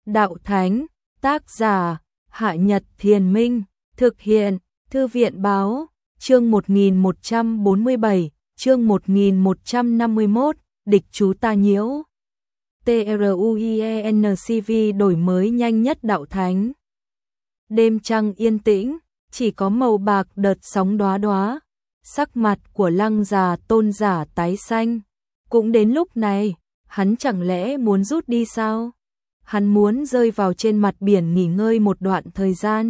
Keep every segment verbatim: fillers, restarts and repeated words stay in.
Đạo Thánh, tác giả, Hạ Nhật Thiền Minh, thực hiện, Thư viện Báo, chương một nghìn một trăm bốn mươi bảy, chương một nghìn một trăm năm mươi mốt, địch chú ta nhiễu. TRUIENCV đổi mới nhanh nhất Đạo Thánh. Đêm trăng yên tĩnh, chỉ có màu bạc đợt sóng đóa đóa, sắc mặt của Lăng già tôn giả tái xanh. Cũng đến lúc này, hắn chẳng lẽ muốn rút đi sao? Hắn muốn rơi vào trên mặt biển nghỉ ngơi một đoạn thời gian.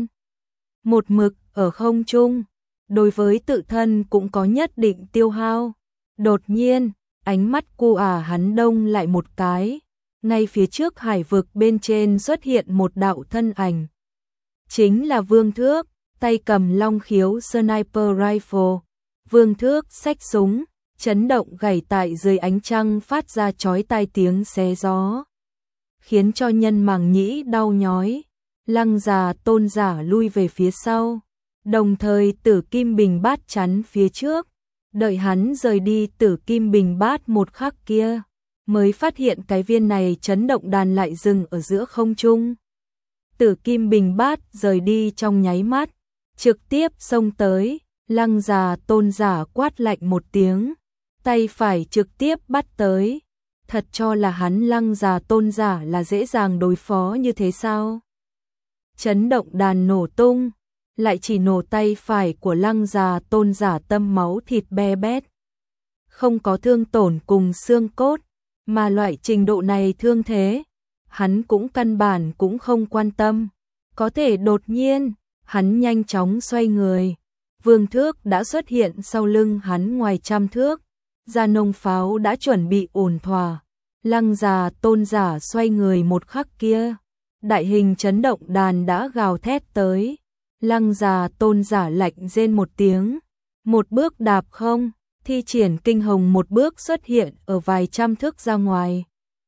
Một mực ở không trung, đối với tự thân cũng có nhất định tiêu hao. Đột nhiên, ánh mắt cu ả hắn đông lại một cái. Ngay phía trước hải vực bên trên xuất hiện một đạo thân ảnh. Chính là Vương Thước, tay cầm long khiếu sniper rifle. Vương Thước xách súng, chấn động gảy tại dưới ánh trăng phát ra chói tai tiếng xé gió, khiến cho nhân màng nhĩ đau nhói. Lăng già tôn giả lui về phía sau, đồng thời Tử Kim Bình Bát chắn phía trước. Đợi hắn rời đi Tử Kim Bình Bát một khắc kia, mới phát hiện cái viên này chấn động đàn lại dừng ở giữa không trung. Tử Kim Bình Bát rời đi trong nháy mắt, trực tiếp xông tới. Lăng già tôn giả quát lạnh một tiếng, tay phải trực tiếp bắt tới. Thật cho là hắn Lăng già tôn giả là dễ dàng đối phó như thế sao? Chấn động đàn nổ tung, lại chỉ nổ tay phải của Lăng già tôn giả tâm máu thịt be bét. Không có thương tổn cùng xương cốt, mà loại trình độ này thương thế, hắn cũng căn bản cũng không quan tâm. Có thể đột nhiên, hắn nhanh chóng xoay người. Vương Thước đã xuất hiện sau lưng hắn ngoài trăm thước. Gia nông pháo đã chuẩn bị ổn thỏa. Lăng già tôn giả xoay người một khắc kia, đại hình chấn động đàn đã gào thét tới. Lăng già tôn giả lạnh rên một tiếng, một bước đạp không, thi triển kinh hồng một bước xuất hiện ở vài trăm thước ra ngoài.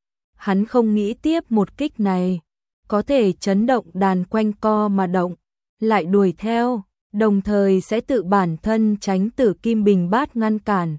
Hắn không nghĩ tiếp một kích này có thể chấn động đàn quanh co mà động, lại đuổi theo, đồng thời sẽ tự bản thân tránh Tử Kim Bình Bát ngăn cản.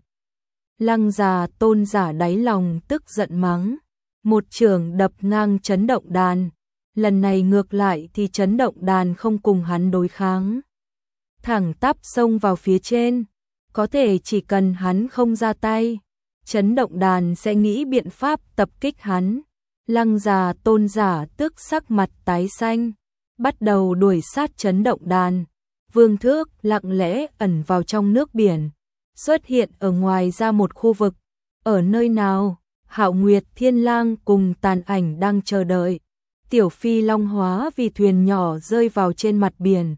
Lăng già tôn giả đáy lòng tức giận mắng, một chưởng đập ngang chấn động đàn. Lần này ngược lại thì chấn động đàn không cùng hắn đối kháng, thẳng tắp xông vào phía trên. Có thể chỉ cần hắn không ra tay, chấn động đàn sẽ nghĩ biện pháp tập kích hắn. Lăng già tôn giả tức sắc mặt tái xanh, bắt đầu đuổi sát chấn động đàn. Vương Thước lặng lẽ ẩn vào trong nước biển, xuất hiện ở ngoài ra một khu vực. Ở nơi nào, Hạo Nguyệt Thiên Lang cùng Tàn Ảnh đang chờ đợi. Tiểu Phi Long hóa vì thuyền nhỏ rơi vào trên mặt biển.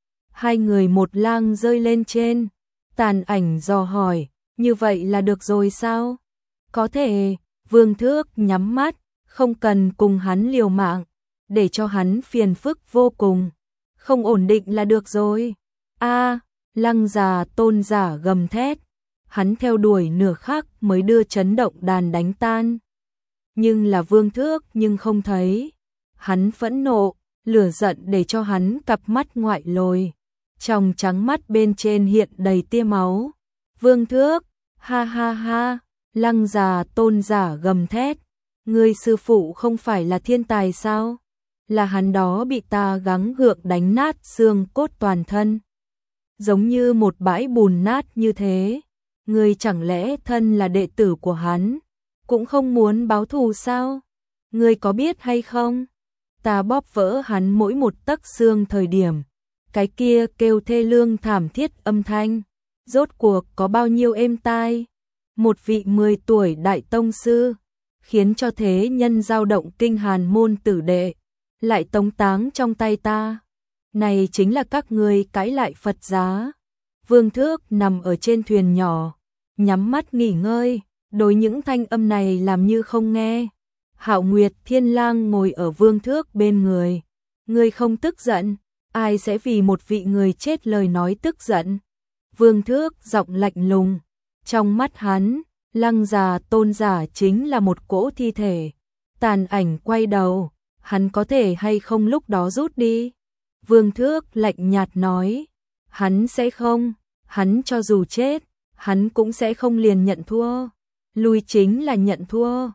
Hai người một lang rơi lên trên. Tàn Ảnh dò hỏi, như vậy là được rồi sao? Có thể. Vương Thước nhắm mắt, không cần cùng hắn liều mạng, để cho hắn phiền phức vô cùng. Không ổn định là được rồi. A, Lăng già tôn giả gầm thét. Hắn theo đuổi nửa khắc mới đưa chấn động đàn đánh tan. Nhưng là Vương Thước nhưng không thấy. Hắn phẫn nộ, lửa giận để cho hắn cặp mắt ngoại lồi. Trong trắng mắt bên trên hiện đầy tia máu. Vương Thước, ha ha ha, Lăng già tôn giả gầm thét. Ngươi sư phụ không phải là thiên tài sao? Là hắn đó bị ta gắng gượng đánh nát xương cốt toàn thân, giống như một bãi bùn nát như thế. Ngươi chẳng lẽ thân là đệ tử của hắn, cũng không muốn báo thù sao? Ngươi có biết hay không? Ta bóp vỡ hắn mỗi một tấc xương thời điểm, cái kia kêu thê lương thảm thiết âm thanh, rốt cuộc có bao nhiêu êm tai? Một vị mười tuổi đại tông sư, khiến cho thế nhân dao động kinh hàn môn tử đệ, lại tống táng trong tay ta. Này chính là các ngươi cãi lại Phật giá. Vương Thước nằm ở trên thuyền nhỏ, nhắm mắt nghỉ ngơi, đối những thanh âm này làm như không nghe. Hạo Nguyệt Thiên Lang ngồi ở Vương Thước bên người. Ngươi không tức giận, ai sẽ vì một vị người chết lời nói tức giận? Vương Thước giọng lạnh lùng, trong mắt hắn, Lăng già tôn giả chính là một cỗ thi thể. Tàn Ảnh quay đầu, hắn có thể hay không lúc đó rút đi? Vương Thước lạnh nhạt nói, hắn sẽ không, hắn cho dù chết, hắn cũng sẽ không liền nhận thua. Lui chính là nhận thua.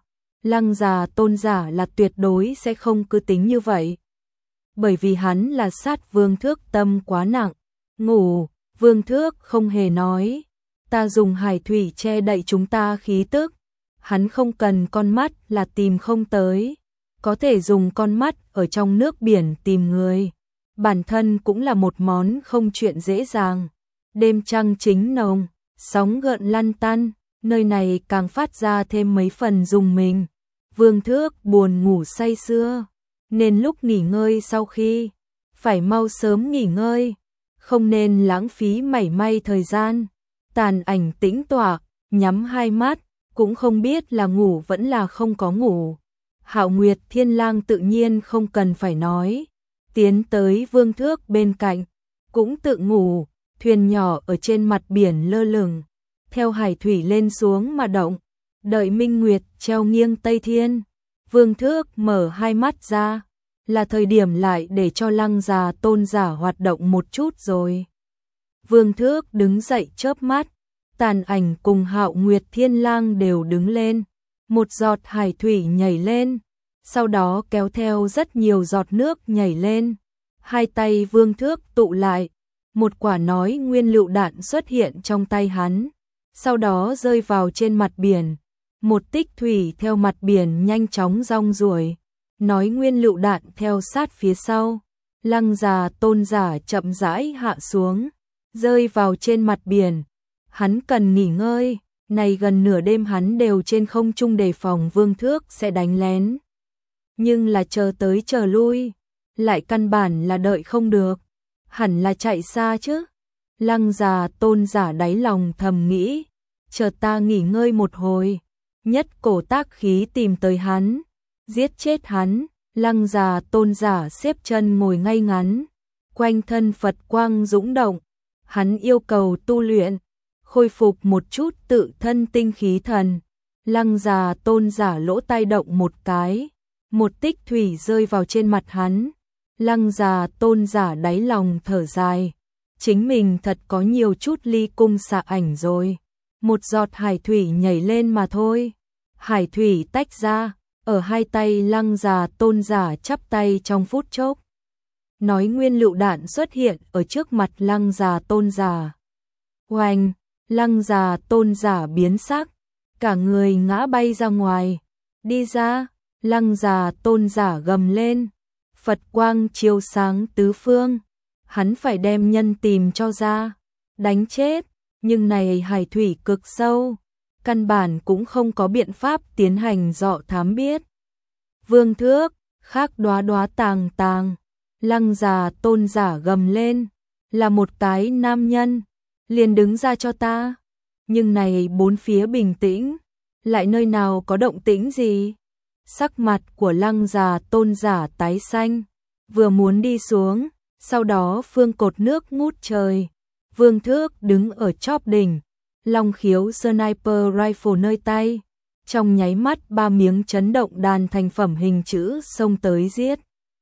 Lăng già tôn giả là tuyệt đối sẽ không cứ tính như vậy. Bởi vì hắn là sát Vương Thước tâm quá nặng. Ngủ, Vương Thước không hề nói. Ta dùng hải thủy che đậy chúng ta khí tức. Hắn không cần con mắt là tìm không tới. Có thể dùng con mắt ở trong nước biển tìm người. Bản thân cũng là một món không chuyện dễ dàng. Đêm trăng chính nồng, sóng gợn lăn tăn, nơi này càng phát ra thêm mấy phần rùng mình. Vương Thước buồn ngủ say sưa, nên lúc nghỉ ngơi sau khi, phải mau sớm nghỉ ngơi, không nên lãng phí mảy may thời gian. Tàn ảnh tĩnh tọa, nhắm hai mắt, cũng không biết là ngủ vẫn là không có ngủ. Hạo Nguyệt Thiên Lang tự nhiên không cần phải nói, tiến tới Vương Thước bên cạnh, cũng tự ngủ, thuyền nhỏ ở trên mặt biển lơ lửng, theo hải thủy lên xuống mà động, đợi minh nguyệt treo nghiêng Tây Thiên. Vương Thước mở hai mắt ra, là thời điểm lại để cho Lăng già tôn giả hoạt động một chút rồi. Vương Thước đứng dậy chớp mắt, Tàn ảnh cùng Hạo Nguyệt Thiên Lang đều đứng lên, một giọt hải thủy nhảy lên, sau đó kéo theo rất nhiều giọt nước nhảy lên. Hai tay Vương Thước tụ lại, một quả nói nguyên lựu đạn xuất hiện trong tay hắn, sau đó rơi vào trên mặt biển. Một tích thủy theo mặt biển nhanh chóng rong ruổi, nói nguyên lựu đạn theo sát phía sau. Lăng già tôn giả chậm rãi hạ xuống, rơi vào trên mặt biển. Hắn cần nghỉ ngơi, này gần nửa đêm hắn đều trên không trung đề phòng Vương Thước sẽ đánh lén. Nhưng là chờ tới chờ lui, lại căn bản là đợi không được, hẳn là chạy xa chứ. Lăng già tôn giả đáy lòng thầm nghĩ, chờ ta nghỉ ngơi một hồi, nhất cổ tác khí tìm tới hắn, giết chết hắn. Lăng già tôn giả xếp chân ngồi ngay ngắn, quanh thân Phật quang dũng động, hắn yêu cầu tu luyện, khôi phục một chút tự thân tinh khí thần. Lăng già tôn giả lỗ tai động một cái, một tích thủy rơi vào trên mặt hắn. Lăng già tôn giả đáy lòng thở dài, chính mình thật có nhiều chút ly cung xạ ảnh rồi. Một giọt hải thủy nhảy lên mà thôi. Hải thủy tách ra, ở hai tay lăng già tôn giả chắp tay trong phút chốc. Nói nguyên lựu đạn xuất hiện ở trước mặt lăng già tôn giả. Oanh, lăng già tôn giả biến sắc, cả người ngã bay ra ngoài. Đi ra, lăng già tôn giả gầm lên. Phật quang chiếu sáng tứ phương, hắn phải đem nhân tìm cho ra, đánh chết, nhưng này hải thủy cực sâu, căn bản cũng không có biện pháp tiến hành dọ thám biết. Vương Thước, khác đóa đóa tàng tàng, lăng già tôn giả gầm lên, là một cái nam nhân, liền đứng ra cho ta. Nhưng này bốn phía bình tĩnh, lại nơi nào có động tĩnh gì? Sắc mặt của lăng già tôn giả tái xanh, vừa muốn đi xuống, sau đó phương cột nước ngút trời. Vương Thước đứng ở chóp đỉnh, long khiếu sniper rifle nơi tay, trong nháy mắt ba miếng chấn động đàn thành phẩm hình chữ xông tới giết.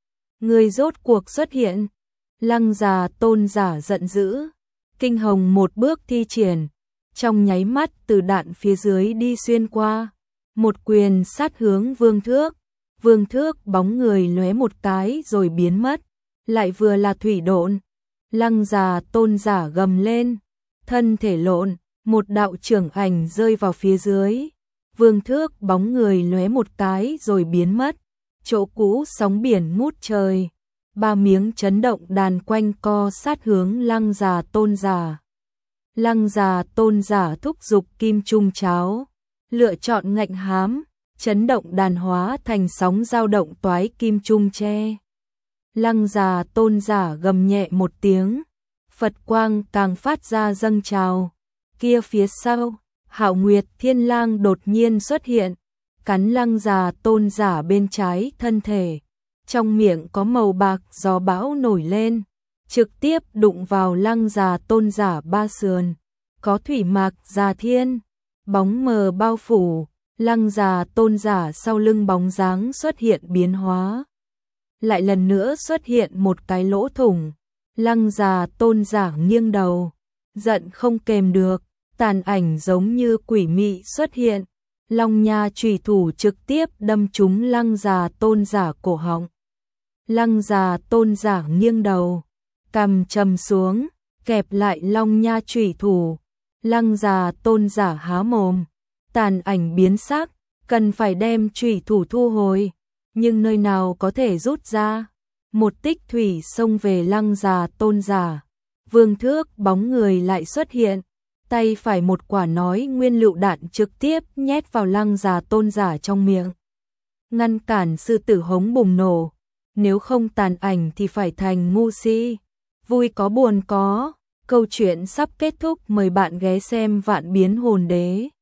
Người rốt cuộc xuất hiện, lăng già tôn giả giận dữ, kinh hồng một bước thi triển, trong nháy mắt từ đạn phía dưới đi xuyên qua, một quyền sát hướng Vương Thước. Vương Thước bóng người lóe một cái rồi biến mất, lại vừa là thủy độn. Lăng già tôn giả gầm lên, thân thể lộn, một đạo trưởng ảnh rơi vào phía dưới. Vương Thước bóng người lóe một cái rồi biến mất, chỗ cũ sóng biển ngút trời. Ba miếng chấn động đàn quanh co sát hướng lăng già tôn giả. Lăng già tôn giả thúc giục kim trung cháo, lựa chọn ngạnh hám, chấn động đàn hóa thành sóng dao động toái kim trung tre. Lăng già tôn giả gầm nhẹ một tiếng, Phật quang càng phát ra dâng trào. Kia phía sau, Hạo Nguyệt Thiên Lang đột nhiên xuất hiện, cắn lăng già tôn giả bên trái thân thể. Trong miệng có màu bạc gió bão nổi lên, trực tiếp đụng vào lăng già tôn giả ba sườn. Có thủy mạc già thiên, bóng mờ bao phủ, lăng già tôn giả sau lưng bóng dáng xuất hiện biến hóa. Lại lần nữa xuất hiện một cái lỗ thủng, lăng già tôn giả nghiêng đầu, giận không kềm được, tàn ảnh giống như quỷ mị xuất hiện, Long nha chủy thủ trực tiếp đâm trúng Lăng Già Tôn giả cổ họng. Lăng Già Tôn giả nghiêng đầu, cằm trầm xuống, kẹp lại long nha chủy thủ. Lăng Già Tôn giả há mồm, tàn ảnh biến sắc, cần phải đem chủy thủ thu hồi, nhưng nơi nào có thể rút ra. Một tích thủy xông về Lăng Già Tôn giả, vương thước bóng người lại xuất hiện, tay phải một quả nói nguyên lựu đạn trực tiếp nhét vào Lăng Già Tôn giả trong miệng, ngăn cản sư tử hống bùng nổ. Nếu không tàn ảnh thì phải thành ngu si. Vui có buồn có, câu chuyện sắp kết thúc, mời bạn ghé xem Vạn Biến Hồn Đế.